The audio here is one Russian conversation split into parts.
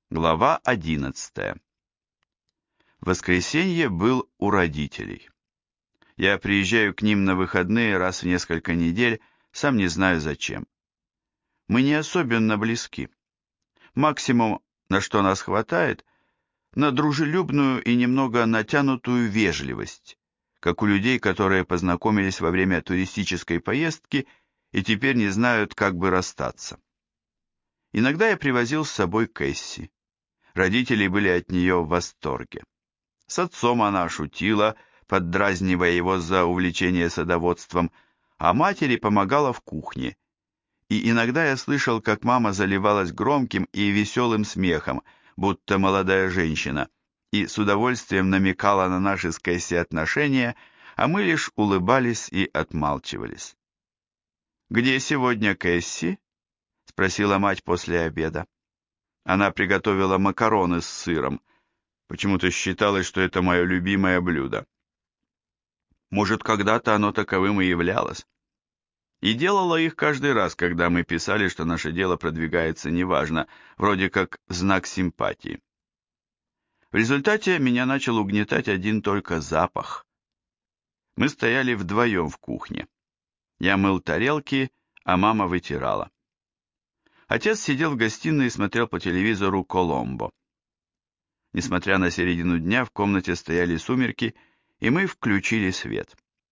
Глава 11. В воскресенье был у родителей. Я приезжаю к ним на выходные раз в несколько недель, сам не знаю зачем. Мы не особенно близки. Максимум, на что нас хватает, на дружелюбную и немного натянутую вежливость, как у людей, которые познакомились во время туристической поездки и теперь не знают, как бы расстаться. Иногда я привозил с собой Кэсси. Родители были от нее в восторге. С отцом она шутила, поддразнивая его за увлечение садоводством, а матери помогала в кухне. И иногда я слышал, как мама заливалась громким и веселым смехом, будто молодая женщина, и с удовольствием намекала на наши с Кэсси отношения, а мы лишь улыбались и отмалчивались. «Где сегодня Кэсси?» — спросила мать после обеда. Она приготовила макароны с сыром. Почему-то считалось, что это мое любимое блюдо. Может, когда-то оно таковым и являлось. И делала их каждый раз, когда мы писали, что наше дело продвигается неважно, вроде как в знак симпатии. В результате меня начал угнетать один только запах. Мы стояли вдвоем в кухне. Я мыл тарелки, а мама вытирала. Отец сидел в гостиной и смотрел по телевизору «Коломбо». Несмотря на середину дня, в комнате стояли сумерки, и мы включили свет.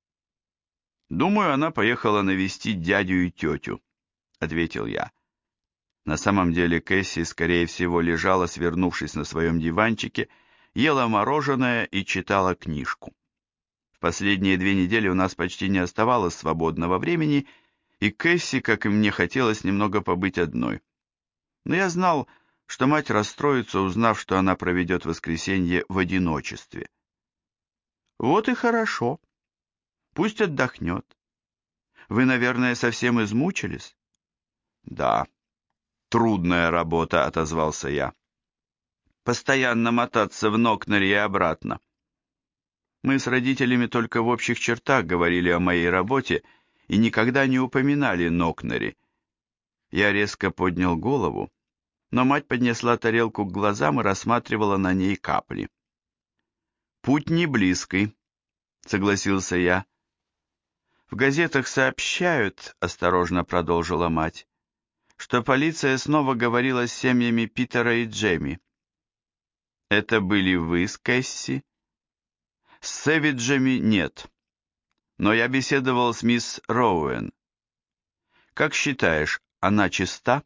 «Думаю, она поехала навестить дядю и тетю», — ответил я. На самом деле Кэсси, скорее всего, лежала, свернувшись на своем диванчике, ела мороженое и читала книжку. В последние 2 недели у нас почти не оставалось свободного времени, и Кэсси, как и мне хотелось, немного побыть одной. Но я знал, что мать расстроится, узнав, что она проведет воскресенье в одиночестве. «Вот и хорошо. Пусть отдохнет. Вы, наверное, совсем измучились?» «Да, трудная работа», — отозвался я. «Постоянно мотаться в Нокнере и обратно». Мы с родителями только в общих чертах говорили о моей работе и никогда не упоминали Нокнери. Я резко поднял голову, но мать поднесла тарелку к глазам и рассматривала на ней капли. «Путь не близкий», — согласился я. «В газетах сообщают», — осторожно продолжила мать, что полиция снова говорила с семьями Питера и Джейми. «Это были вы с Кэсси?» «С Сэвиджами нет, но я беседовал с мисс Роуэн. Как считаешь, она чиста?»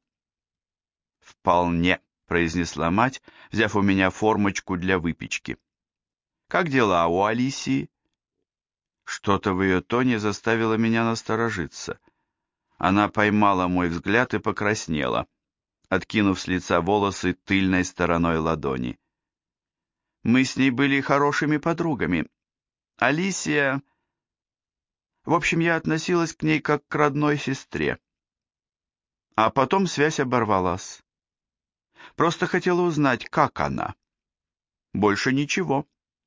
«Вполне», — произнесла мать, взяв у меня формочку для выпечки. «Как дела у Алисии?» Что-то в ее тоне заставило меня насторожиться. Она поймала мой взгляд и покраснела, откинув с лица волосы тыльной стороной ладони. «Мы с ней были хорошими подругами. Алисия... В общем, я относилась к ней как к родной сестре. А потом связь оборвалась. Просто хотела узнать, как она. Больше ничего».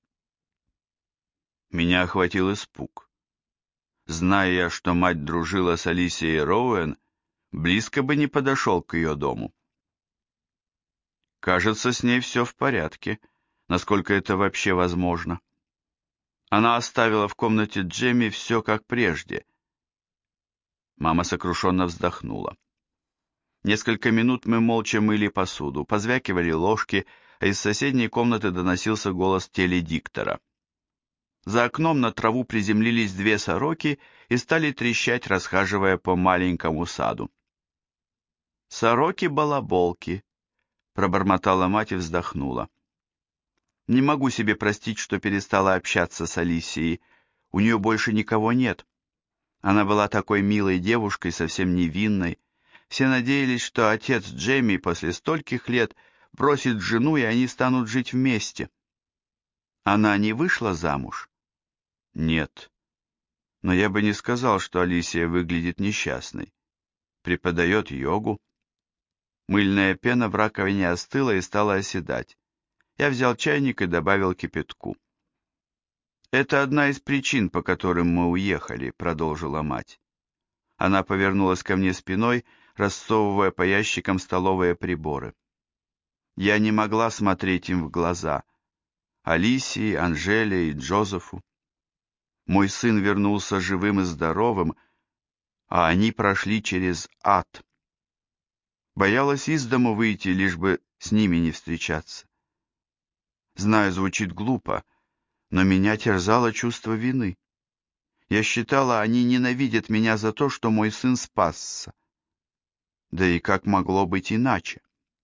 Меня охватил испуг. Зная я, что мать дружила с Алисией Роуэн, близко бы не подошел к ее дому. Кажется, с ней все в порядке, насколько это вообще возможно. Она оставила в комнате Джемми все как прежде. Мама сокрушенно вздохнула. Несколько минут мы молча мыли посуду, позвякивали ложки, а из соседней комнаты доносился голос теледиктора. За окном на траву приземлились 2 сороки и стали трещать, расхаживая по маленькому саду. «Сороки-балаболки», — пробормотала мать и вздохнула. «Не могу себе простить, что перестала общаться с Алисией. У нее больше никого нет. Она была такой милой девушкой, совсем невинной. Все надеялись, что отец Джейми после стольких лет бросит жену, и они станут жить вместе. Она не вышла замуж?» «Нет. Но я бы не сказал, что Алисия выглядит несчастной. Преподает йогу». Мыльная пена в раковине остыла и стала оседать. Я взял чайник и добавил кипятку. «Это одна из причин, по которым мы уехали», — продолжила мать. Она повернулась ко мне спиной, рассовывая по ящикам столовые приборы. Я не могла смотреть им в глаза. Алисии, Анжеле и Джозефу. Мой сын вернулся живым и здоровым, а они прошли через ад. Боялась из дому выйти, лишь бы с ними не встречаться. Знаю, звучит глупо, но меня терзало чувство вины. Я считала, они ненавидят меня за то, что мой сын спасся. Да и как могло быть иначе?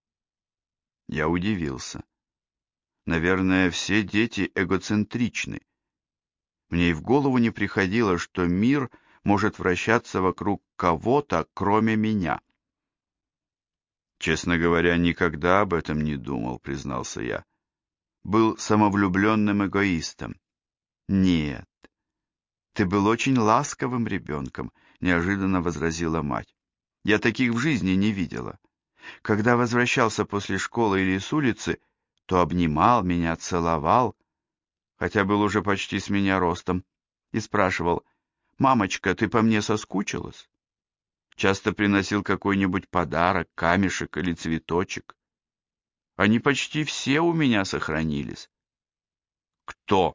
Я удивился. Наверное, все дети эгоцентричны. Мне и в голову не приходило, что мир может вращаться вокруг кого-то, кроме меня. Честно говоря, никогда об этом не думал, признался я. Был самовлюбленным эгоистом. Нет, ты был очень ласковым ребенком, неожиданно возразила мать. Я таких в жизни не видела. Когда возвращался после школы или с улицы, то обнимал меня, целовал, хотя был уже почти с меня ростом, и спрашивал: «Мамочка, ты по мне соскучилась?» Часто приносил какой-нибудь подарок, камешек или цветочек. Они почти все у меня сохранились. Кто?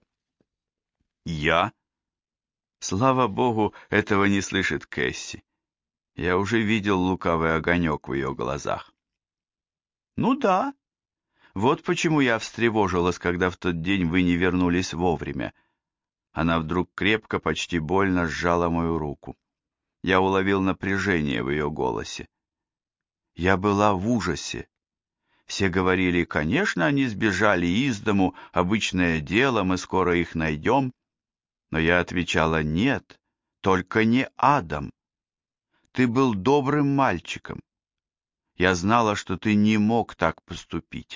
Я? Слава богу, этого не слышит Кэсси. Я уже видел лукавый огонек в ее глазах. Ну да. Вот почему я встревожилась, когда в тот день вы не вернулись вовремя. Она вдруг крепко, почти больно сжала мою руку. Я уловил напряжение в ее голосе. Я была в ужасе. Все говорили: конечно, они сбежали из дому, обычное дело, мы скоро их найдем. Но я отвечала: нет, только не Адам. Ты был добрым мальчиком. Я знала, что ты не мог так поступить.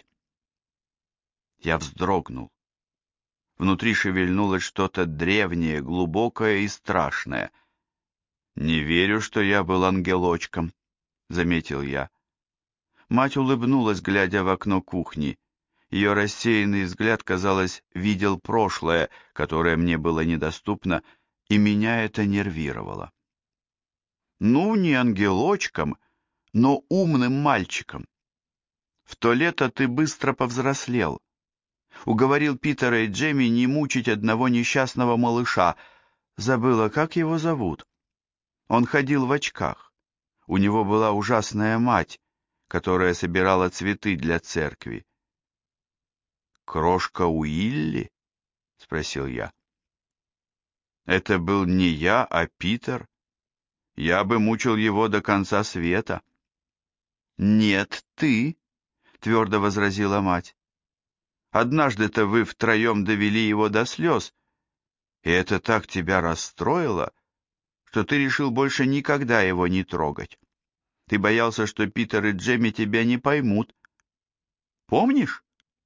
Я вздрогнул. Внутри шевельнулось что-то древнее, глубокое и страшное. «Не верю, что я был ангелочком», — заметил я. Мать улыбнулась, глядя в окно кухни. Ее рассеянный взгляд, казалось, видел прошлое, которое мне было недоступно, и меня это нервировало. «Ну, не ангелочком, но умным мальчиком. В то лето ты быстро повзрослел. Уговорил Питера и Джемми не мучить одного несчастного малыша. Забыла, как его зовут. Он ходил в очках. У него была ужасная мать, которая собирала цветы для церкви. «Крошка Уилли?» — спросил я. «Это был не я, а Питер. Я бы мучил его до конца света». «Нет, ты», — твердо возразила мать. «Однажды-то вы втроем довели его до слез, и это так тебя расстроило, что ты решил больше никогда его не трогать. Ты боялся, что Питер и Джемми тебя не поймут. Помнишь?»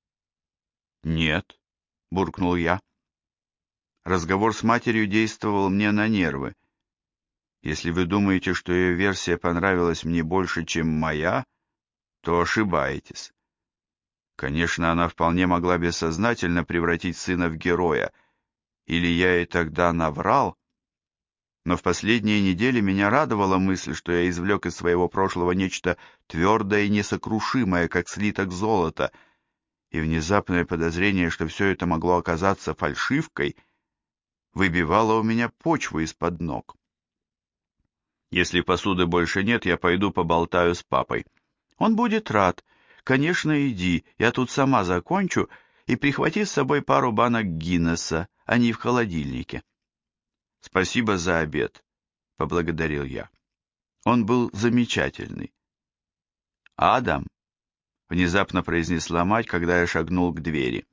«Нет», — буркнул я. Разговор с матерью действовал мне на нервы. Если вы думаете, что ее версия понравилась мне больше, чем моя, то ошибаетесь. Конечно, она вполне могла бессознательно превратить сына в героя, или я ей тогда наврал, но в последние недели меня радовала мысль, что я извлек из своего прошлого нечто твердое и несокрушимое, как слиток золота, и внезапное подозрение, что все это могло оказаться фальшивкой, выбивало у меня почву из-под ног. Если посуды больше нет, я пойду поболтаю с папой. Он будет рад. Конечно, иди, я тут сама закончу, и прихвати с собой пару банок Гиннесса, они в холодильнике. Спасибо за обед, поблагодарил я. Он был замечательный. Адам, внезапно произнесла мать, когда я шагнул к двери.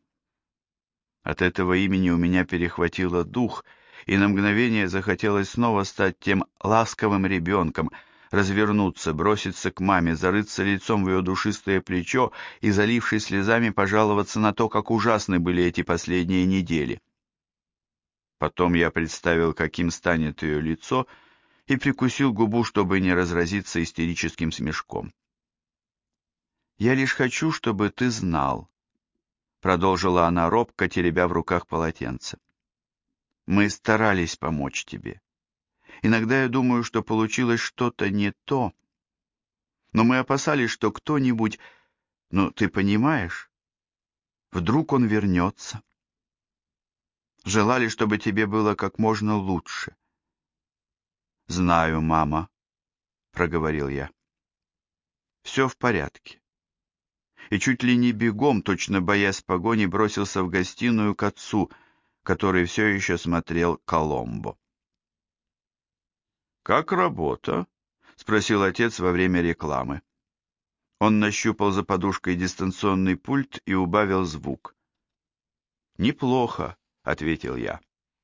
От этого имени у меня перехватило дух, и на мгновение захотелось снова стать тем ласковым ребенком, развернуться, броситься к маме, зарыться лицом в ее душистое плечо и, залившись слезами, пожаловаться на то, как ужасны были эти последние недели. Потом я представил, каким станет ее лицо, и прикусил губу, чтобы не разразиться истерическим смешком. «Я лишь хочу, чтобы ты знал», — продолжила она робко, теребя в руках полотенце. «Мы старались помочь тебе. Иногда я думаю, что получилось что-то не то, но мы опасались, что кто-нибудь Ну, ты понимаешь? Вдруг он вернется. Желали, чтобы тебе было как можно лучше. Знаю, мама, проговорил я. Все в порядке. И чуть ли не бегом, точно боясь погони, бросился в гостиную к отцу, который все еще смотрел «Коломбо». «Как работа?» — спросил отец во время рекламы. Он нащупал за подушкой дистанционный пульт и убавил звук. «Неплохо», — ответил я.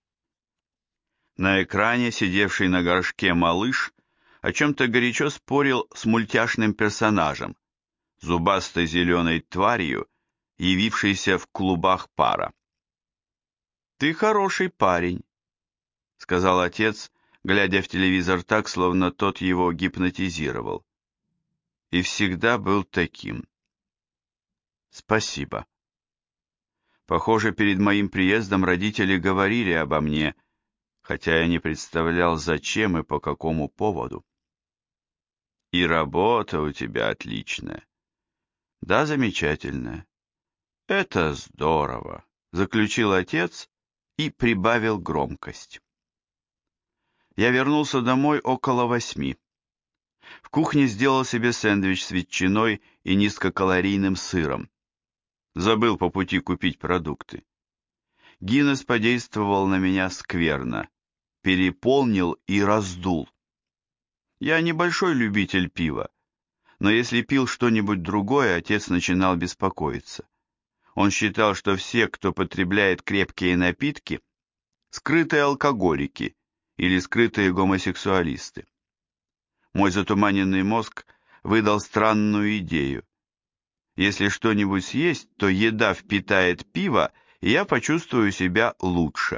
На экране, сидевший на горшке малыш, о чем-то горячо спорил с мультяшным персонажем, зубастой зеленой тварью, явившейся в клубах пара. «Ты хороший парень», — сказал отец, глядя в телевизор так, словно тот его гипнотизировал. «И всегда был таким». «Спасибо». Похоже, перед моим приездом родители говорили обо мне, хотя я не представлял, зачем и по какому поводу. «И работа у тебя отличная». «Да, замечательная». «Это здорово», — заключил отец и прибавил громкость. Я вернулся домой около 8. В кухне сделал себе сэндвич с ветчиной и низкокалорийным сыром. Забыл по пути купить продукты. Гиннес подействовал на меня скверно, переполнил и раздул. Я небольшой любитель пива, но если пил что-нибудь другое, отец начинал беспокоиться. Он считал, что все, кто потребляет крепкие напитки, скрытые алкоголики или скрытые гомосексуалисты. Мой затуманенный мозг выдал странную идею. Если что-нибудь съесть, то еда впитает пиво, и я почувствую себя лучше.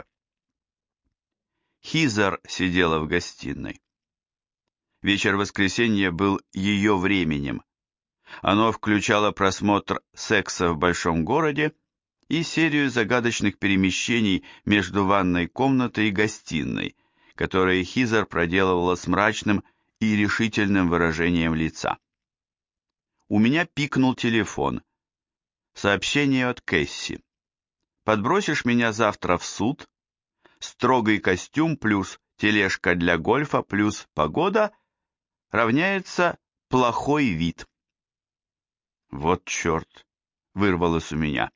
Хизер сидела в гостиной. Вечер воскресенья был ее временем. Оно включало просмотр «Секса в большом городе» и серию загадочных перемещений между ванной комнатой и гостиной, которые Хизер проделывала с мрачным и решительным выражением лица. У меня пикнул телефон. Сообщение от Кэсси. «Подбросишь меня завтра в суд? Строгий костюм плюс тележка для гольфа плюс погода равняется плохой вид». Вот черт, вырвалось у меня.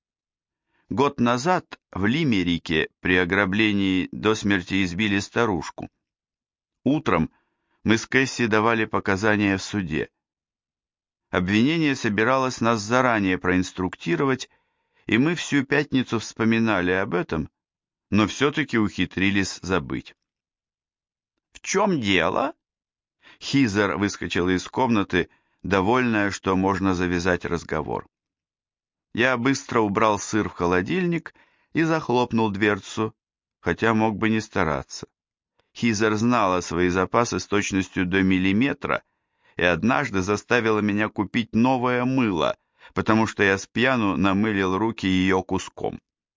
Год назад в Лимерике при ограблении до смерти избили старушку. Утром мы с Кэсси давали показания в суде. Обвинение собиралось нас заранее проинструктировать, и мы всю пятницу вспоминали об этом, но все-таки ухитрились забыть. «В чем дело?» Хизер выскочила из комнаты, довольная, что можно завязать разговор. Я быстро убрал сыр в холодильник и захлопнул дверцу, хотя мог бы не стараться. Хизер знала свои запасы с точностью до миллиметра и однажды заставила меня купить новое мыло, потому что я с пьяну намылил руки ее куском.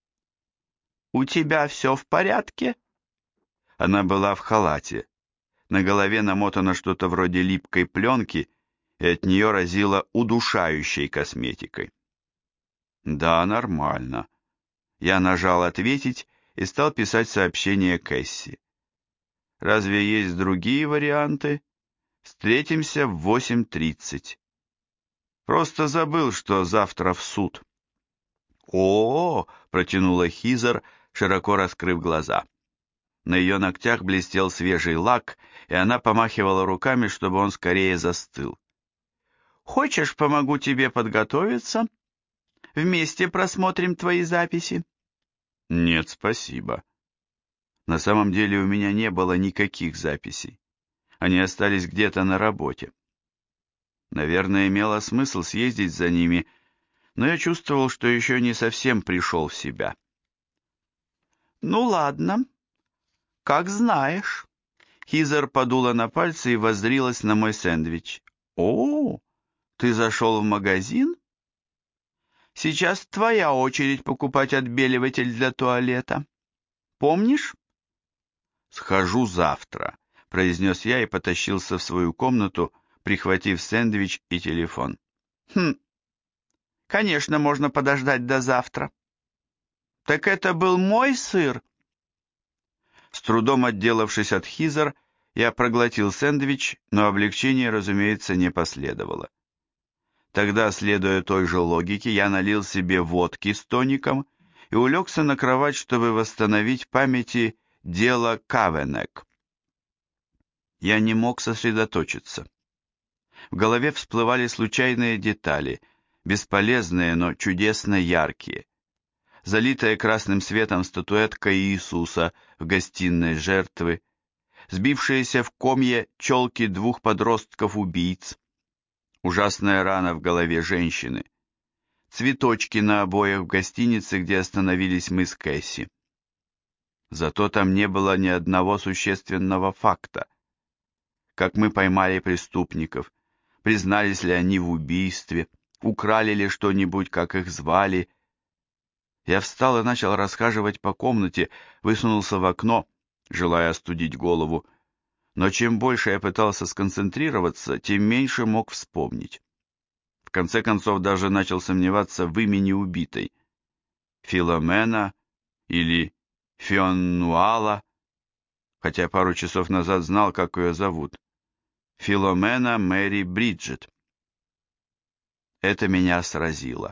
«У тебя все в порядке?» Она была в халате. На голове намотано что-то вроде липкой пленки, и от нее разило удушающей косметикой. «Да, нормально». Я нажал «Ответить» и стал писать сообщение Кэсси. «Разве есть другие варианты? Встретимся в 8:30. Просто забыл, что завтра в суд». «О-о-о!» — протянула Хизер, широко раскрыв глаза. На ее ногтях блестел свежий лак, и она помахивала руками, чтобы он скорее застыл. «Хочешь, помогу тебе подготовиться? Вместе просмотрим твои записи?» «Нет, спасибо. На самом деле у меня не было никаких записей. Они остались где-то на работе. Наверное, имело смысл съездить за ними, но я чувствовал, что еще не совсем пришел в себя». «Ну ладно, как знаешь». Хизер подула на пальцы и воззрилась на мой сэндвич. «О, ты зашел в магазин? Сейчас твоя очередь покупать отбеливатель для туалета. Помнишь?» «Схожу завтра», — произнес я и потащился в свою комнату, прихватив сэндвич и телефон. «Хм, Конечно, можно подождать до завтра. Так это был мой сыр? С трудом отделавшись от Хизер, я проглотил сэндвич, но облегчения, разумеется, не последовало. Тогда, следуя той же логике, я налил себе водки с тоником и улегся на кровать, чтобы восстановить в памяти дело Кавенек. Я не мог сосредоточиться. В голове всплывали случайные детали, бесполезные, но чудесно яркие. Залитая красным светом статуэтка Иисуса в гостиной жертвы, сбившиеся в комья челки двух подростков-убийц, ужасная рана в голове женщины, цветочки на обоях в гостинице, где остановились мы с Кэсси. Зато там не было ни одного существенного факта. Как мы поймали преступников, признались ли они в убийстве, украли ли что-нибудь, как их звали. Я встал и начал расхаживать по комнате, высунулся в окно, желая остудить голову, но чем больше я пытался сконцентрироваться, тем меньше мог вспомнить. В конце концов даже начал сомневаться в имени убитой. Филомена или Фионнуала, хотя пару часов назад знал, как ее зовут. Филомена Мэри Бриджет. Это меня сразило.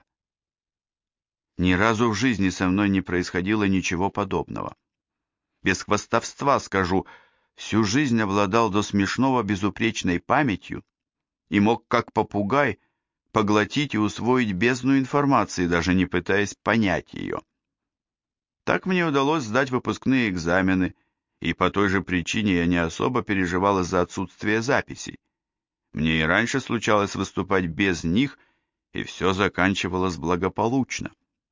Ни разу в жизни со мной не происходило ничего подобного. Без хвастовства скажу, всю жизнь обладал до смешного безупречной памятью и мог, как попугай, поглотить и усвоить бездну информации, даже не пытаясь понять ее. Так мне удалось сдать выпускные экзамены, и по той же причине я не особо переживал из-за отсутствия записей. Мне и раньше случалось выступать без них, и все заканчивалось благополучно.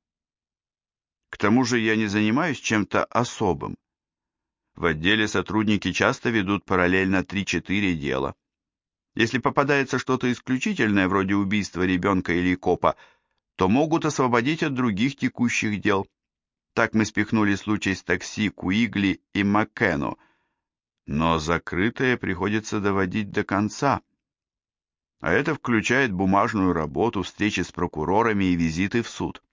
К тому же я не занимаюсь чем-то особым. В отделе сотрудники часто ведут параллельно 3-4 дела. Если попадается что-то исключительное, вроде убийства ребенка или копа, то могут освободить от других текущих дел. Так мы спихнули случай с такси Куигли и Маккену, но закрытое приходится доводить до конца. А это включает бумажную работу, встречи с прокурорами и визиты в суд.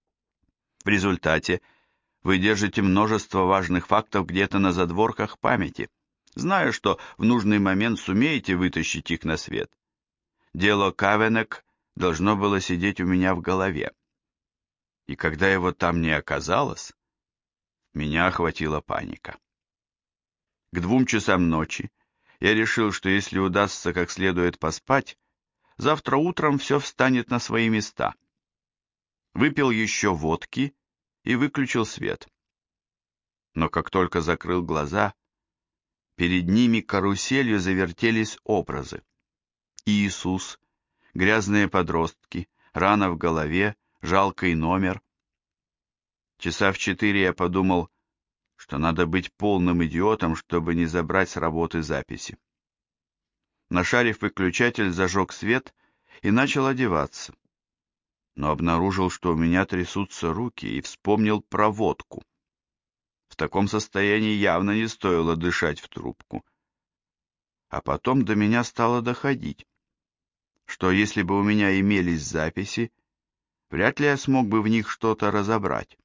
В результате вы держите множество важных фактов где-то на задворках памяти, зная, что в нужный момент сумеете вытащить их на свет. Дело Кавенек должно было сидеть у меня в голове. И когда его там не оказалось, меня охватила паника. К 2 часам ночи я решил, что если удастся как следует поспать, завтра утром все встанет на свои места. Выпил еще водки и выключил свет. Но как только закрыл глаза, перед ними каруселью завертелись образы. Иисус, грязные подростки, рана в голове, жалкий номер. Часа в 4 я подумал, что надо быть полным идиотом, чтобы не забрать с работы записи. Нашарив выключатель, зажег свет и начал одеваться. Но обнаружил, что у меня трясутся руки, и вспомнил про водку. В таком состоянии явно не стоило дышать в трубку. А потом до меня стало доходить, что если бы у меня имелись записи, вряд ли я смог бы в них что-то разобрать.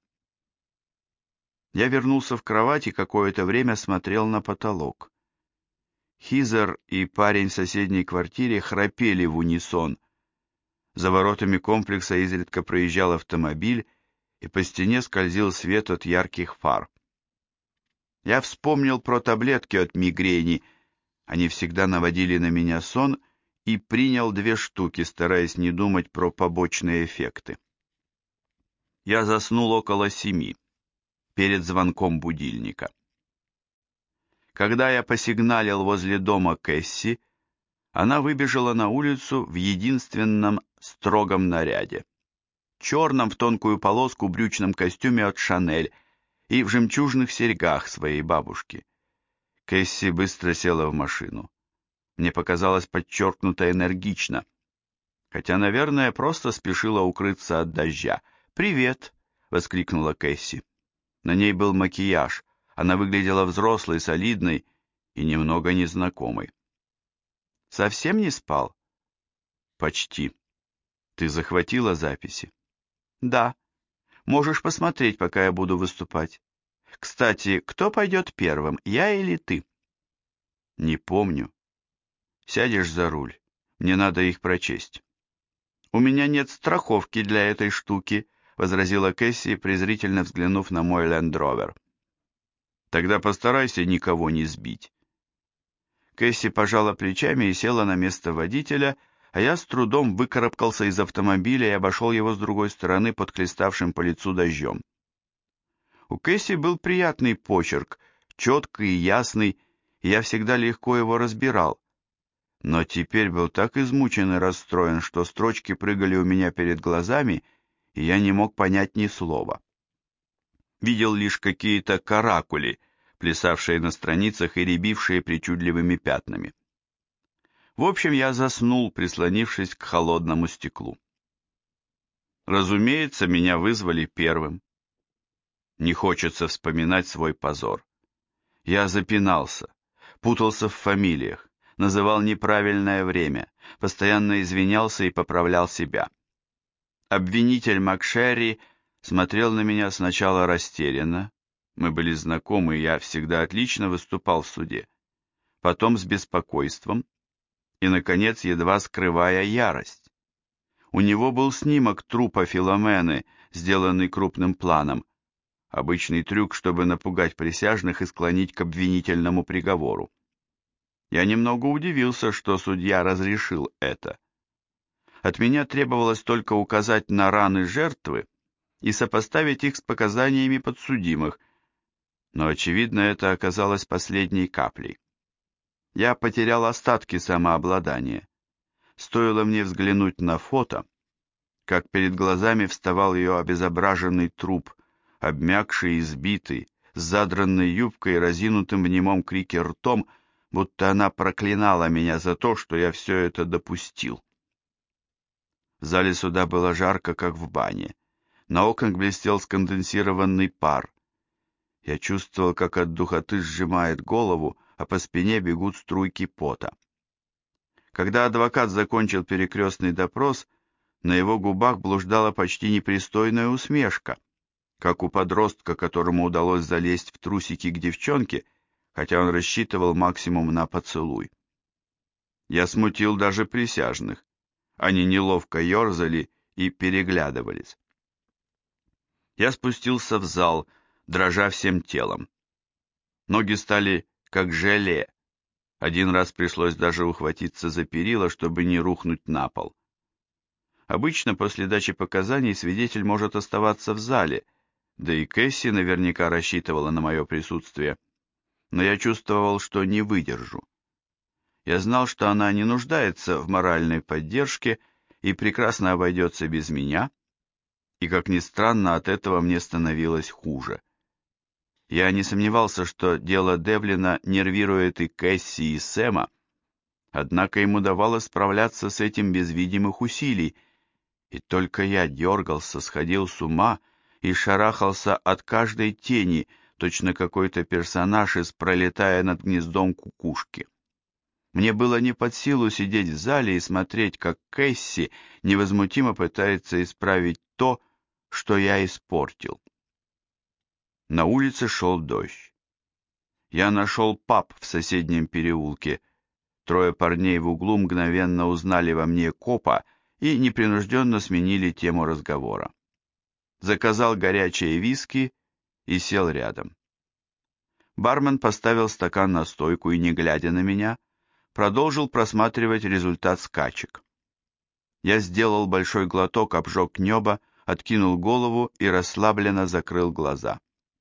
Я вернулся в кровать и какое-то время смотрел на потолок. Хизер и парень в соседней квартире храпели в унисон. За воротами комплекса изредка проезжал автомобиль, и по стене скользил свет от ярких фар. Я вспомнил про таблетки от мигрени, они всегда наводили на меня сон, и принял 2 штуки, стараясь не думать про побочные эффекты. Я заснул около 7, перед звонком будильника. Когда я посигналил возле дома Кэсси, она выбежала на улицу в единственном строгом наряде. Черном в тонкую полоску брючном костюме от Шанель и в жемчужных серьгах своей бабушки. Кэсси быстро села в машину. Мне показалось подчеркнуто энергично, хотя, наверное, просто спешила укрыться от дождя. «Привет!» — воскликнула Кэсси. На ней был макияж, она выглядела взрослой, солидной и немного незнакомой. «Совсем не спал?» «Почти. Ты захватила записи? Да. Можешь посмотреть, пока я буду выступать. Кстати, кто пойдет первым, я или ты? Не помню. Сядешь за руль. Мне надо их прочесть. У меня нет страховки для этой штуки, возразила Кэсси, презрительно взглянув на мой лендровер. Тогда постарайся никого не сбить. Кэсси пожала плечами и села на место водителя, а я с трудом выкарабкался из автомобиля и обошел его с другой стороны под хлеставшим по лицу дождем. У Кэсси был приятный почерк, четкий и ясный, и я всегда легко его разбирал. Но теперь был так измучен и расстроен, что строчки прыгали у меня перед глазами, и я не мог понять ни слова. Видел лишь какие-то каракули, плясавшие на страницах и рябившие причудливыми пятнами. В общем, я заснул, прислонившись к холодному стеклу. Разумеется, меня вызвали первым. Не хочется вспоминать свой позор. Я запинался, путался в фамилиях, называл неправильное время, постоянно извинялся и поправлял себя. Обвинитель МакШерри смотрел на меня сначала растерянно, мы были знакомы, и я всегда отлично выступал в суде, потом с беспокойством и, наконец, едва скрывая ярость. У него был снимок трупа Филомены, сделанный крупным планом, обычный трюк, чтобы напугать присяжных и склонить к обвинительному приговору. Я немного удивился, что судья разрешил это. От меня требовалось только указать на раны жертвы и сопоставить их с показаниями подсудимых, но, очевидно, это оказалось последней каплей. Я потерял остатки самообладания. Стоило мне взглянуть на фото, как перед глазами вставал ее обезображенный труп, обмякший и сбитый, с задранной юбкой и разинутым в немом крике ртом, будто она проклинала меня за то, что я все это допустил. В зале суда было жарко, как в бане. На окнах блестел сконденсированный пар. Я чувствовал, как от духоты сжимает голову, а по спине бегут струйки пота. Когда адвокат закончил перекрестный допрос, на его губах блуждала почти непристойная усмешка, как у подростка, которому удалось залезть в трусики к девчонке, хотя он рассчитывал максимум на поцелуй. Я смутил даже присяжных. Они неловко ерзали и переглядывались. Я спустился в зал, дрожа всем телом. Ноги стали как желе. Один раз пришлось даже ухватиться за перила, чтобы не рухнуть на пол. Обычно после дачи показаний свидетель может оставаться в зале, да и Кэсси наверняка рассчитывала на мое присутствие, но я чувствовал, что не выдержу. Я знал, что она не нуждается в моральной поддержке и прекрасно обойдется без меня, и, как ни странно, от этого мне становилось хуже. Я не сомневался, что дело Девлина нервирует и Кэсси, и Сэма, однако ему давалось справляться с этим без видимых усилий, и только я дергался, сходил с ума и шарахался от каждой тени, точно какой-то персонаж из «Пролетая над гнездом кукушки». Мне было не под силу сидеть в зале и смотреть, как Кэсси невозмутимо пытается исправить то, что я испортил. На улице шел дождь. Я нашел паб в соседнем переулке. Трое парней в углу мгновенно узнали во мне копа и непринужденно сменили тему разговора. Заказал горячее виски и сел рядом. Бармен поставил стакан на стойку и, не глядя на меня, продолжил просматривать результат скачек. Я сделал большой глоток, обжег небо, откинул голову и расслабленно закрыл глаза.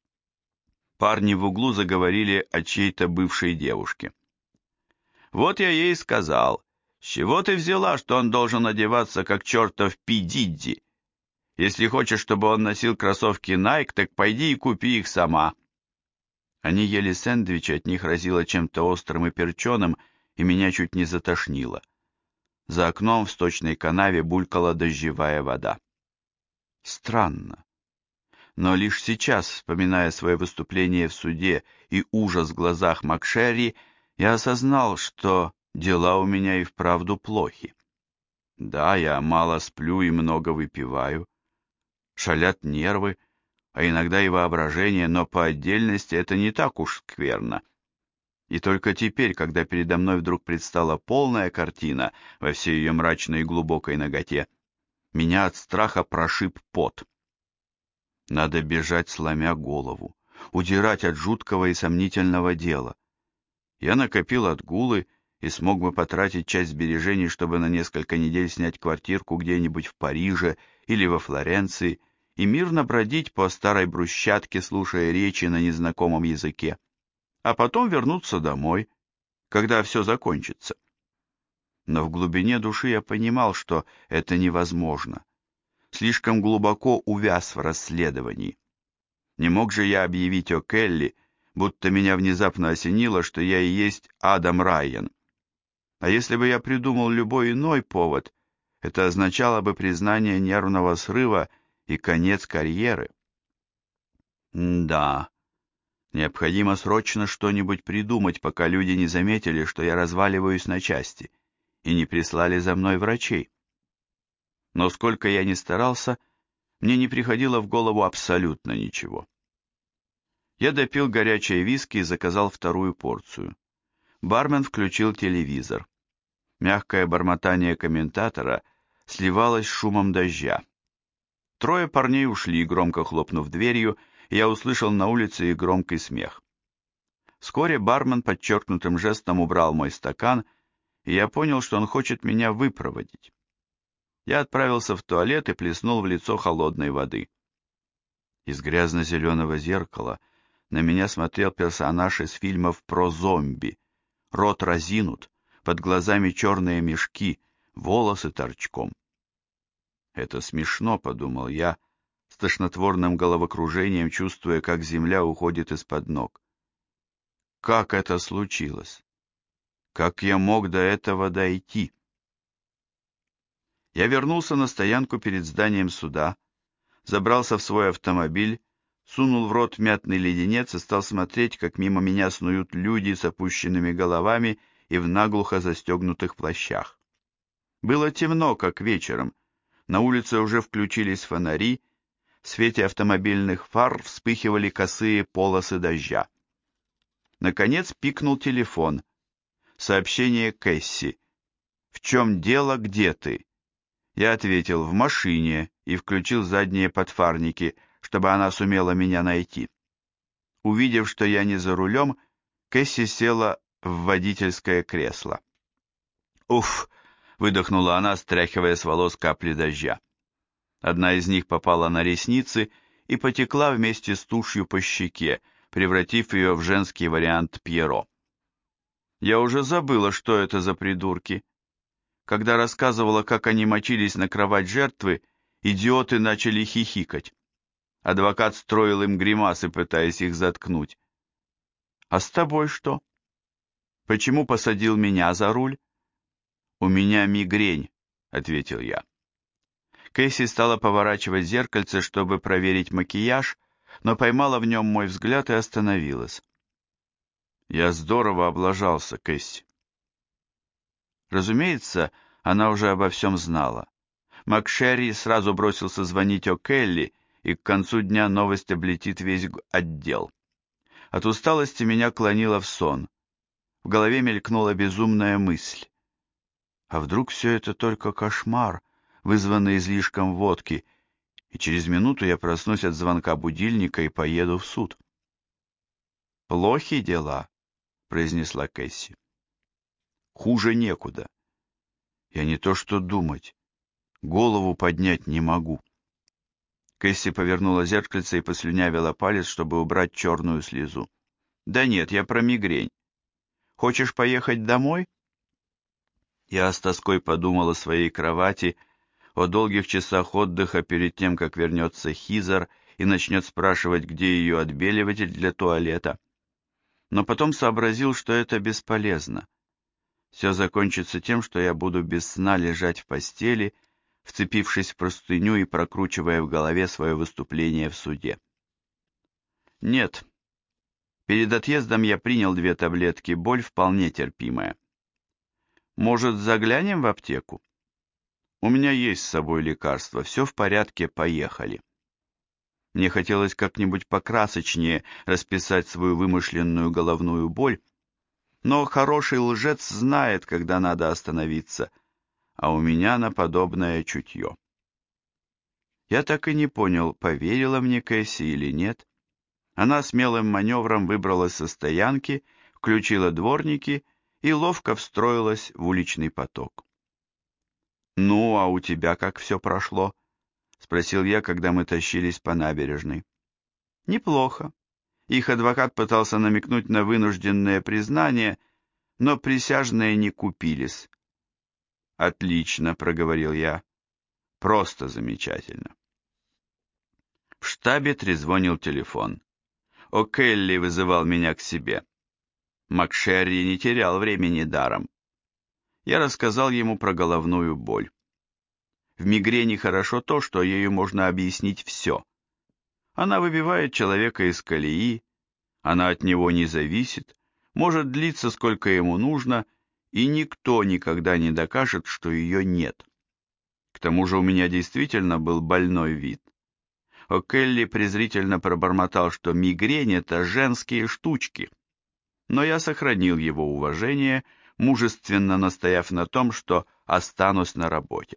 Парни в углу заговорили о чьей-то бывшей девушке. «Вот я ей сказал, с чего ты взяла, что он должен одеваться, как чертов Пи Дидди? Если хочешь, чтобы он носил кроссовки Nike, так пойди и купи их сама». Они ели сэндвичи, от них разило чем-то острым и перченым, и меня чуть не затошнило. За окном в сточной канаве булькала дождевая вода. Странно. Но лишь сейчас, вспоминая свое выступление в суде и ужас в глазах МакШерри, я осознал, что дела у меня и вправду плохи. Да, я мало сплю и много выпиваю. Шалят нервы, а иногда и воображение, но по отдельности это не так уж скверно. И только теперь, когда передо мной вдруг предстала полная картина во всей ее мрачной и глубокой наготе, меня от страха прошиб пот. Надо бежать, сломя голову, удирать от жуткого и сомнительного дела. Я накопил отгулы и смог бы потратить часть сбережений, чтобы на несколько недель снять квартирку где-нибудь в Париже или во Флоренции и мирно бродить по старой брусчатке, слушая речи на незнакомом языке, а потом вернуться домой, когда все закончится. Но в глубине души я понимал, что это невозможно. Слишком глубоко увяз в расследовании. Не мог же я объявить о Келли, будто меня внезапно осенило, что я и есть Адам Райан. А если бы я придумал любой иной повод, это означало бы признание нервного срыва и конец карьеры. Да, необходимо срочно что-нибудь придумать, пока люди не заметили, что я разваливаюсь на части, и не прислали за мной врачей. Но сколько я ни старался, мне не приходило в голову абсолютно ничего. Я допил горячее виски и заказал вторую порцию. Бармен включил телевизор. Мягкое бормотание комментатора сливалось с шумом дождя. Трое парней ушли, громко хлопнув дверью, и я услышал на улице их громкий смех. Вскоре бармен подчеркнутым жестом убрал мой стакан, и я понял, что он хочет меня выпроводить. Я отправился в туалет и плеснул в лицо холодной воды. Из грязно-зеленого зеркала на меня смотрел персонаж из фильмов про зомби. Рот разинут, под глазами черные мешки, волосы торчком. «Это смешно», — подумал я, с тошнотворным головокружением, чувствуя, как земля уходит из-под ног. Как это случилось? Как я мог до этого дойти? Я вернулся на стоянку перед зданием суда, забрался в свой автомобиль, сунул в рот мятный леденец и стал смотреть, как мимо меня снуют люди с опущенными головами и в наглухо застегнутых плащах. Было темно, как вечером. На улице уже включились фонари, в свете автомобильных фар вспыхивали косые полосы дождя. Наконец пикнул телефон. Сообщение Кэсси. «В чем дело, где ты?» Я ответил: «В машине», и включил задние подфарники, чтобы она сумела меня найти. Увидев, что я не за рулем, Кэсси села в водительское кресло. «Уф!» — выдохнула она, стряхивая с волос капли дождя. Одна из них попала на ресницы и потекла вместе с тушью по щеке, превратив ее в женский вариант Пьеро. Я уже забыла, что это за придурки. Когда рассказывала, как они мочились на кровать жертвы, идиоты начали хихикать. Адвокат строил им гримасы, пытаясь их заткнуть. «А с тобой что? Почему посадил меня за руль?» «У меня мигрень», — ответил я. Кэсси стала поворачивать зеркальце, чтобы проверить макияж, но поймала в нем мой взгляд и остановилась. «Я здорово облажался, Кэсси». Разумеется, она уже обо всем знала. МакШерри сразу бросился звонить О'Келли, и к концу дня новость облетит весь отдел. От усталости меня клонило в сон. В голове мелькнула безумная мысль. А вдруг все это только кошмар, вызванный излишком водки, и через минуту я проснусь от звонка будильника и поеду в суд. «Плохи дела», — произнесла Кэсси. «Хуже некуда. Я не то что думать, голову поднять не могу». Кэсси повернула зеркальце и послюнявила палец, чтобы убрать черную слезу. «Да нет, я про мигрень. Хочешь поехать домой?» Я с тоской подумал о своей кровати, о долгих часах отдыха перед тем, как вернется Хизер и начнет спрашивать, где ее отбеливатель для туалета. Но потом сообразил, что это бесполезно. Все закончится тем, что я буду без сна лежать в постели, вцепившись в простыню и прокручивая в голове свое выступление в суде. Нет. Перед отъездом я принял 2 таблетки, боль вполне терпимая. Может, заглянем в аптеку? У меня есть с собой лекарство, все в порядке, поехали. Мне хотелось как-нибудь покрасочнее расписать свою вымышленную головную боль, но хороший лжец знает, когда надо остановиться, а у меня на подобное чутье. Я так и не понял, поверила мне Кэсси или нет. Она смелым маневром выбралась со стоянки, включила дворники и ловко встроилась в уличный поток. «Ну, а у тебя как все прошло?» — спросил я, когда мы тащились по набережной. «Неплохо». Их адвокат пытался намекнуть на вынужденное признание, но присяжные не купились. «Отлично», — проговорил я. «Просто замечательно». В штабе трезвонил телефон. О'Келли вызывал меня к себе. МакШерри не терял времени даром. Я рассказал ему про головную боль. В мигрени хорошо то, что ею можно объяснить все. Она выбивает человека из колеи, она от него не зависит, может длиться сколько ему нужно, и никто никогда не докажет, что ее нет. К тому же у меня действительно был больной вид. О'Келли презрительно пробормотал, что мигрень — это женские штучки. Но я сохранил его уважение, мужественно настояв на том, что останусь на работе.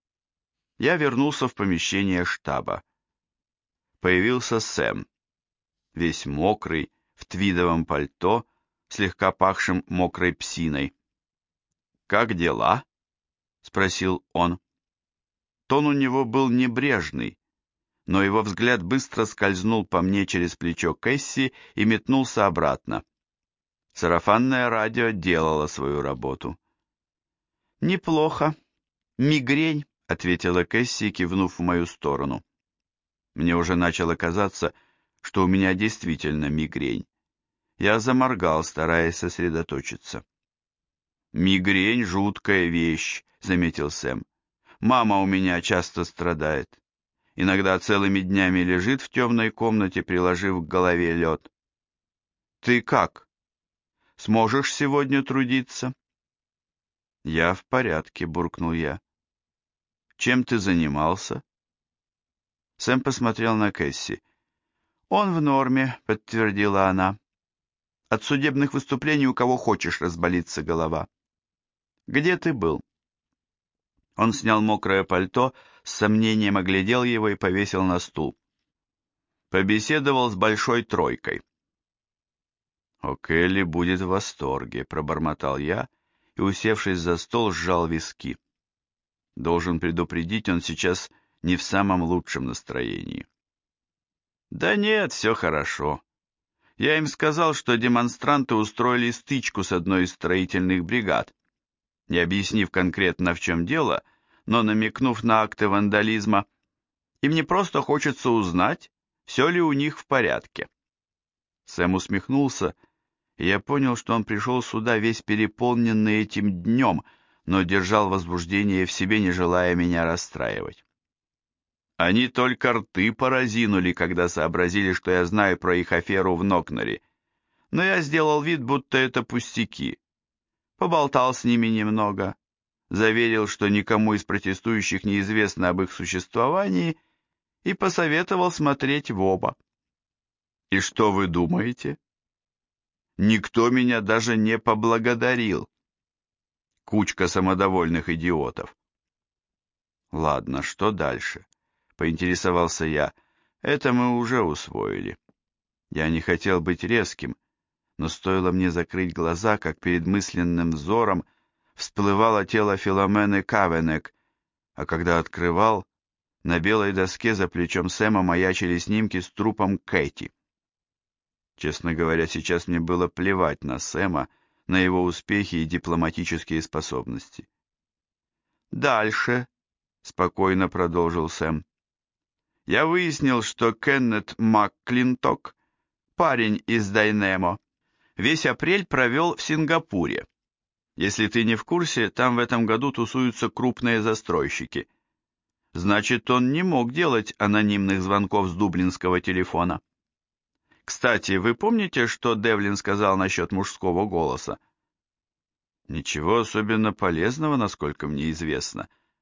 Я вернулся в помещение штаба. Появился Сэм, весь мокрый, в твидовом пальто, слегка пахшим мокрой псиной. «Как дела?» — спросил он. Тон у него был небрежный, но его взгляд быстро скользнул по мне через плечо Кэсси и метнулся обратно. Сарафанное радио делало свою работу. «Неплохо. Мигрень», — ответила Кэсси, кивнув в мою сторону. Мне уже начало казаться, что у меня действительно мигрень. Я заморгал, стараясь сосредоточиться. «Мигрень — жуткая вещь», — заметил Сэм. «Мама у меня часто страдает. Иногда целыми днями лежит в темной комнате, приложив к голове лед. Ты как? Сможешь сегодня трудиться?» «Я в порядке», — буркнул я. «Чем ты занимался?» Сэм посмотрел на Кэсси. «Он в норме», — подтвердила она. «От судебных выступлений у кого хочешь разболится голова». «Где ты был?» Он снял мокрое пальто, с сомнением оглядел его и повесил на стул. «Побеседовал с Большой Тройкой». «О'Келли будет в восторге», — пробормотал я и, усевшись за стол, сжал виски. Должен предупредить, он сейчас не в самом лучшем настроении. «Да нет, все хорошо. Я им сказал, что демонстранты устроили стычку с одной из строительных бригад, не объяснив конкретно, в чем дело, но намекнув на акты вандализма, и мне просто хочется узнать, все ли у них в порядке». Сэм усмехнулся, и я понял, что он пришел сюда весь переполненный этим днем, но держал возбуждение в себе, не желая меня расстраивать. Они только рты поразинули, когда сообразили, что я знаю про их аферу в Нокнере, но я сделал вид, будто это пустяки. Поболтал с ними немного, заверил, что никому из протестующих неизвестно об их существовании, и посоветовал смотреть в оба. И что вы думаете? Никто меня даже не поблагодарил. Кучка самодовольных идиотов. Ладно, что дальше? Поинтересовался я. Это мы уже усвоили. Я не хотел быть резким, но стоило мне закрыть глаза, как перед мысленным взором всплывало тело Филомены Кавенек, а когда открывал, на белой доске за плечом Сэма маячили снимки с трупом Кэти. Честно говоря, сейчас мне было плевать на Сэма, на его успехи и дипломатические способности. «Дальше», — спокойно продолжил Сэм, — «я выяснил, что Кеннет МакКлинток, парень из Дайнемо, весь апрель провел в Сингапуре. Если ты не в курсе, там в этом году тусуются крупные застройщики. Значит, он не мог делать анонимных звонков с дублинского телефона. Кстати, вы помните, что Девлин сказал насчет мужского голоса?» «Ничего особенно полезного, насколько мне известно»,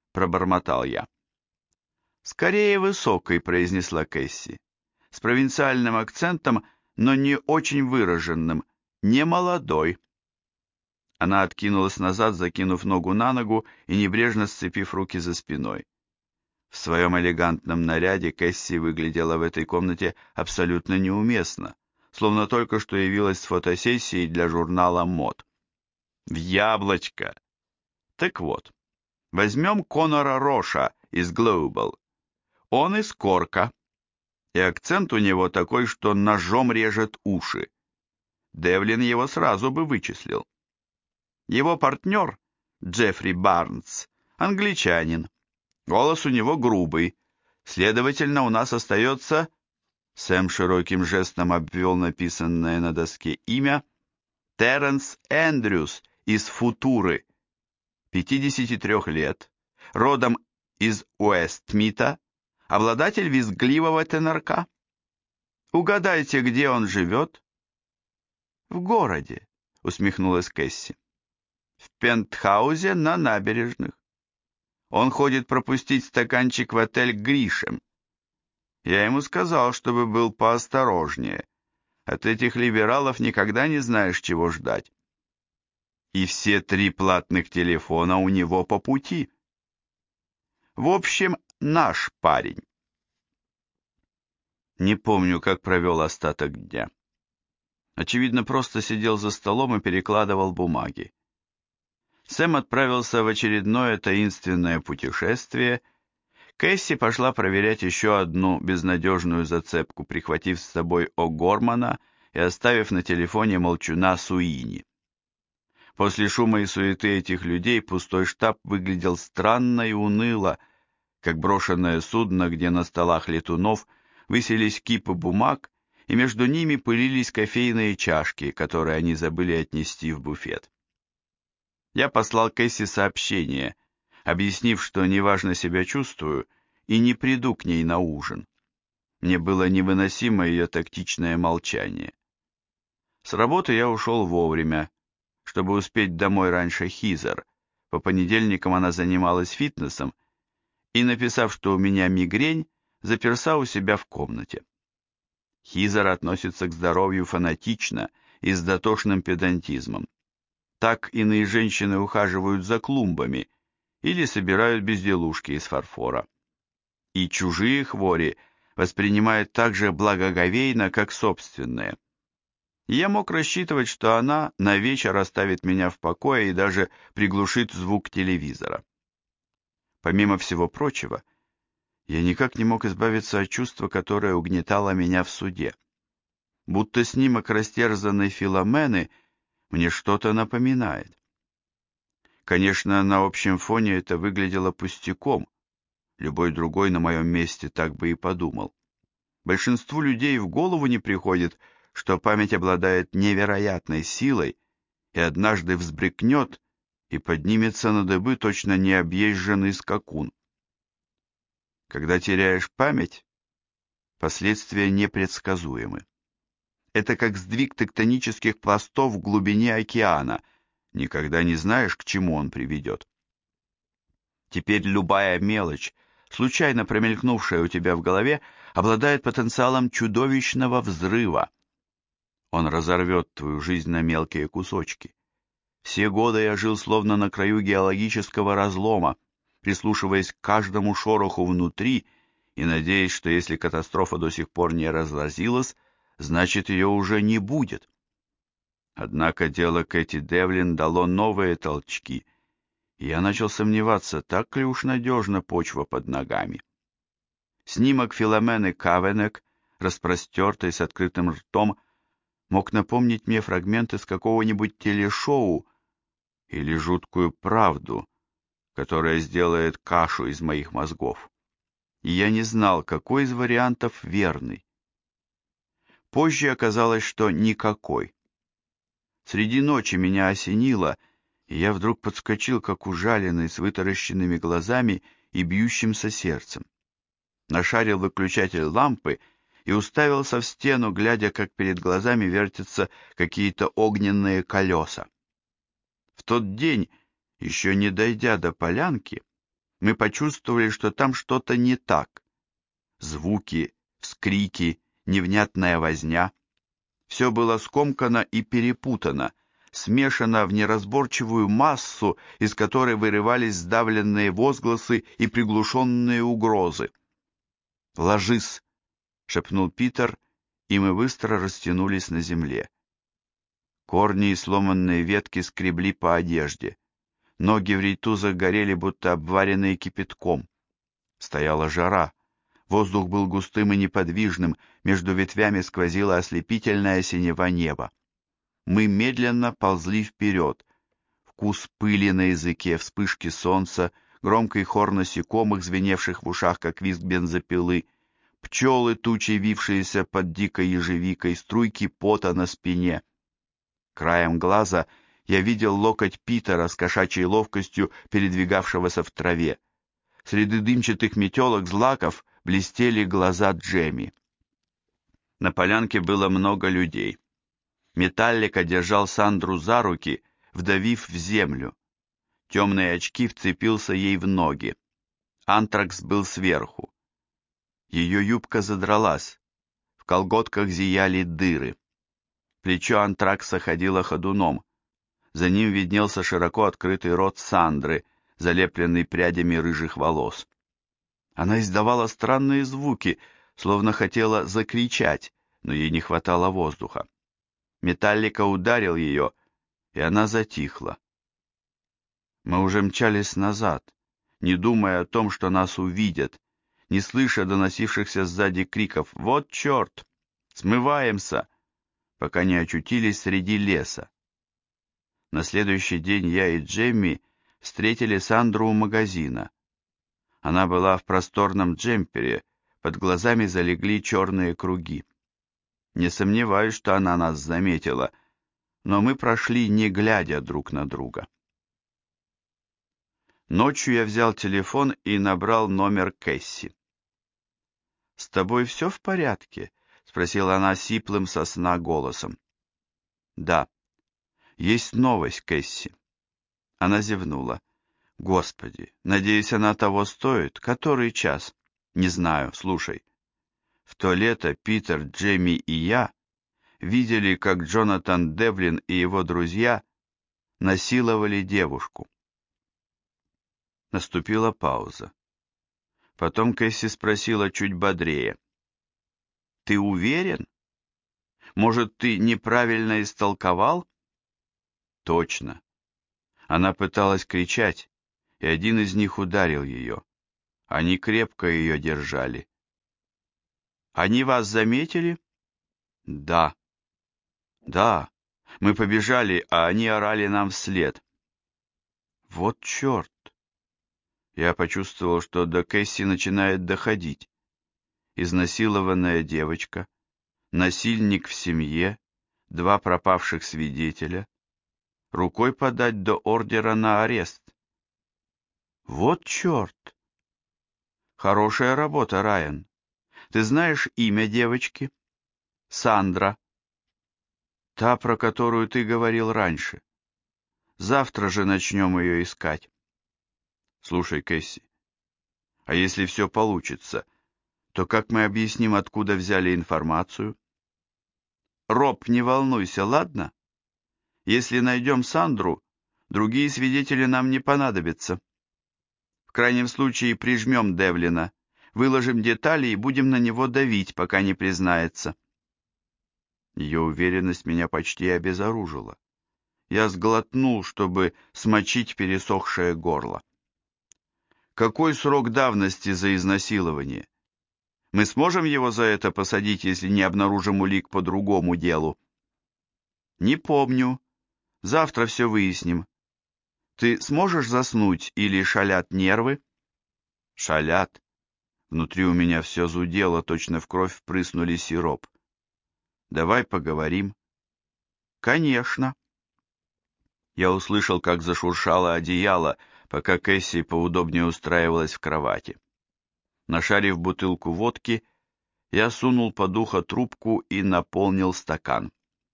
— пробормотал я. «Скорее высокой», — произнесла Кэсси, с провинциальным акцентом, но не очень выраженным, не молодой. Она откинулась назад, закинув ногу на ногу и небрежно сцепив руки за спиной. В своем элегантном наряде Кэсси выглядела в этой комнате абсолютно неуместно, словно только что явилась с фотосессией для журнала мод. В яблочко! Так вот, возьмем Конора Роша из Global. Он из Корка, и акцент у него такой, что ножом режет уши. Девлин его сразу бы вычислил. Его партнер, Джеффри Барнс, англичанин. Голос у него грубый. Следовательно, у нас остается... Сэм широким жестом обвел написанное на доске имя. Терренс Эндрюс из Футуры, 53 лет, родом из Уэстмита, обладатель визгливого тенорка. Угадайте, где он живет? В городе, усмехнулась Кэсси. В пентхаузе на набережных. Он ходит пропустить стаканчик в отель Гришем. Я ему сказал, чтобы был поосторожнее. От этих либералов никогда не знаешь, чего ждать. И все 3 платных телефона у него по пути. В общем, наш парень. Не помню, как провел остаток дня. Очевидно, просто сидел за столом и перекладывал бумаги. Сэм отправился в очередное таинственное путешествие. Кэсси пошла проверять еще одну безнадежную зацепку, прихватив с собой О'Гормана и оставив на телефоне молчуна Суини. После шума и суеты этих людей пустой штаб выглядел странно и уныло, как брошенное судно, где на столах летунов высились кипы бумаг, и между ними пылились кофейные чашки, которые они забыли отнести в буфет. Я послал Кэсси сообщение, объяснив, что неважно себя чувствую и не приду к ней на ужин. Мне было невыносимо ее тактичное молчание. С работы я ушел вовремя, чтобы успеть домой раньше Хизер. По понедельникам она занималась фитнесом, и, написав, что у меня мигрень, заперся у себя в комнате. Хизер относится к здоровью фанатично и с дотошным педантизмом. Так иные женщины ухаживают за клумбами или собирают безделушки из фарфора. И чужие хвори воспринимают так же благоговейно, как собственные. Я мог рассчитывать, что она на вечер оставит меня в покое и даже приглушит звук телевизора. Помимо всего прочего, я никак не мог избавиться от чувства, которое угнетало меня в суде. Будто снимок растерзанной Филомены мне что-то напоминает. Конечно, на общем фоне это выглядело пустяком. Любой другой на моем месте так бы и подумал. Большинству людей в голову не приходит, что память обладает невероятной силой и однажды взбрыкнет и поднимется на дыбы точно необъезженный скакун. Когда теряешь память, последствия непредсказуемы. Это как сдвиг тектонических пластов в глубине океана, никогда не знаешь, к чему он приведет. Теперь любая мелочь, случайно промелькнувшая у тебя в голове, обладает потенциалом чудовищного взрыва. Он разорвет твою жизнь на мелкие кусочки. Все годы я жил словно на краю геологического разлома, прислушиваясь к каждому шороху внутри и надеясь, что если катастрофа до сих пор не разразилась, значит ее уже не будет. Однако дело Кэти Девлин дало новые толчки, и я начал сомневаться, так ли уж надежна почва под ногами. Снимок Филомены Кавенек, распростертой с открытым ртом, мог напомнить мне фрагменты с какого-нибудь телешоу или жуткую правду, которая сделает кашу из моих мозгов. И я не знал, какой из вариантов верный. Позже оказалось, что никакой. Среди ночи меня осенило, и я вдруг подскочил, как ужаленный, с вытаращенными глазами и бьющимся сердцем. Нашарил выключатель лампы и уставился в стену, глядя, как перед глазами вертятся какие-то огненные колеса. В тот день, еще не дойдя до полянки, Мы почувствовали, что там что-то не так. Звуки, вскрики, невнятная возня. Все было скомкано и перепутано, смешано в неразборчивую массу, из которой вырывались сдавленные возгласы и приглушенные угрозы. «Ложись!» — шепнул Питер, и мы быстро растянулись на земле. Корни и сломанные ветки скребли по одежде. Ноги в рейтузах загорели, будто обваренные кипятком. Стояла жара. Воздух был густым и неподвижным, между ветвями сквозила ослепительная синева неба. Мы медленно ползли вперед. Вкус пыли на языке, вспышки солнца, громкий хор насекомых, звеневших в ушах, как визг бензопилы, пчелы, тучи, вившиеся под дикой ежевикой, струйки пота на спине. Краем глаза я видел локоть Питера с кошачьей ловкостью, передвигавшегося в траве. Среди дымчатых метелок злаков блестели глаза Джемми. На полянке было много людей. Металлика держал Сандру за руки, вдавив в землю. Темные очки вцепился ей в ноги. Антракс был сверху. Ее юбка задралась. В колготках зияли дыры. Плечо Антракса ходило ходуном. За ним виднелся широко открытый рот Сандры, залепленный прядями рыжих волос. Она издавала странные звуки, словно хотела закричать, но ей не хватало воздуха. Металлика ударил ее, и она затихла. Мы уже мчались назад, не думая о том, что нас увидят, не слыша доносившихся сзади криков «Вот черт! Смываемся!», пока не очутились среди леса. На следующий день я и Джемми встретили Сандру у магазина. Она была в просторном джемпере, под глазами залегли черные круги. Не сомневаюсь, что она нас заметила, но мы прошли, не глядя друг на друга. Ночью я взял телефон и набрал номер Кэсси. «С тобой все в порядке?» — спросила она сиплым со сна голосом. «Да. Есть новость, Кэсси». Она зевнула. «Господи, надеюсь, она того стоит? Который час?» «Не знаю, слушай. В то лето Питер, Джемми и я видели, как Джонатан Девлин и его друзья насиловали девушку». Наступила пауза. Потом Кэсси спросила чуть бодрее. «Ты уверен? Может, ты неправильно истолковал?» «Точно». Она пыталась кричать, и один из них ударил ее. Они крепко ее держали. «Они вас заметили?» «Да». «Да. Мы побежали, а они орали нам вслед». «Вот черт!» Я почувствовал, что до Кэсси начинает доходить. Изнасилованная девочка, насильник в семье, 2 пропавших свидетеля. Рукой подать до ордера на арест. Вот черт! Хорошая работа, Райан. Ты знаешь имя девочки? Сандра. Та, про которую ты говорил раньше. Завтра же начнем ее искать. Слушай, Кэсси, а если все получится, то как мы объясним, откуда взяли информацию? Роб, не волнуйся, ладно? Если найдем Сандру, другие свидетели нам не понадобятся. В крайнем случае прижмем Девлина, выложим детали и будем на него давить, пока не признается. Ее уверенность меня почти обезоружила. Я сглотнул, чтобы смочить пересохшее горло. Какой срок давности за изнасилование? Мы сможем его за это посадить, если не обнаружим улик по другому делу? Не помню. Завтра все выясним. Ты сможешь заснуть или шалят нервы? Шалят. Внутри у меня все зудело, точно в кровь впрыснули сироп. Давай поговорим. Конечно. Я услышал, как зашуршало одеяло, пока Кэсси поудобнее устраивалась в кровати. Нашарив бутылку водки, я сунул под ухо трубку и наполнил стакан.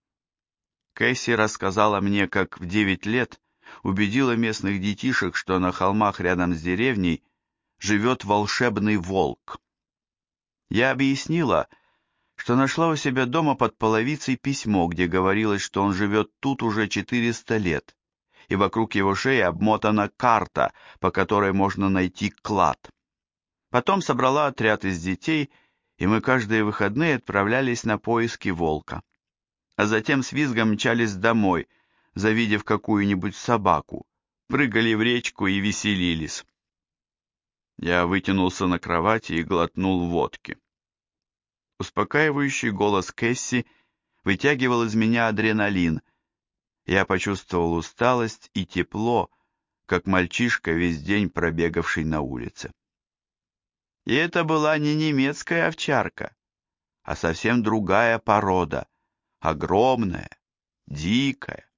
Кэсси рассказала мне, как в 9 лет убедила местных детишек, что на холмах рядом с деревней живет волшебный волк. Я объяснила, что нашла у себя дома под половицей письмо, где говорилось, что он живет тут уже 400 лет, и вокруг его шеи обмотана карта, по которой можно найти клад. Потом собрала отряд из детей, и мы каждые выходные отправлялись на поиски волка. А затем с визгом мчались домой, завидев какую-нибудь собаку, прыгали в речку и веселились. Я вытянулся на кровати и глотнул водки. Успокаивающий голос Кэсси вытягивал из меня адреналин. Я почувствовал усталость и тепло, как мальчишка, весь день пробегавший на улице. И это была не немецкая овчарка, а совсем другая порода, огромная, дикая,